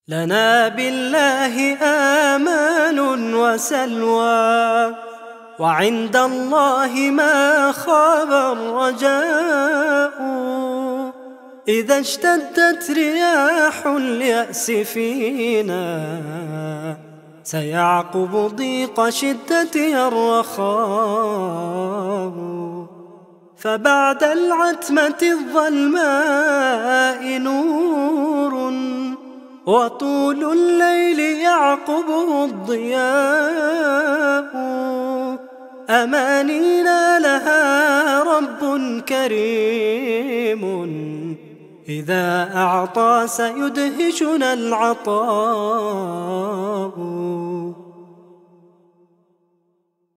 لنا بالله آمان وسلوى، وعند الله ما خاب الرجاء. إذا اشتدت رياح اليأس فينا، سيعقب ضيق شدتها الرخاء. فبعد العتمة الظلماء نور، وطول الليل يعقبه الضياء. أمانينا لها رب كريم، إذا أعطى سيدهشنا العطاء.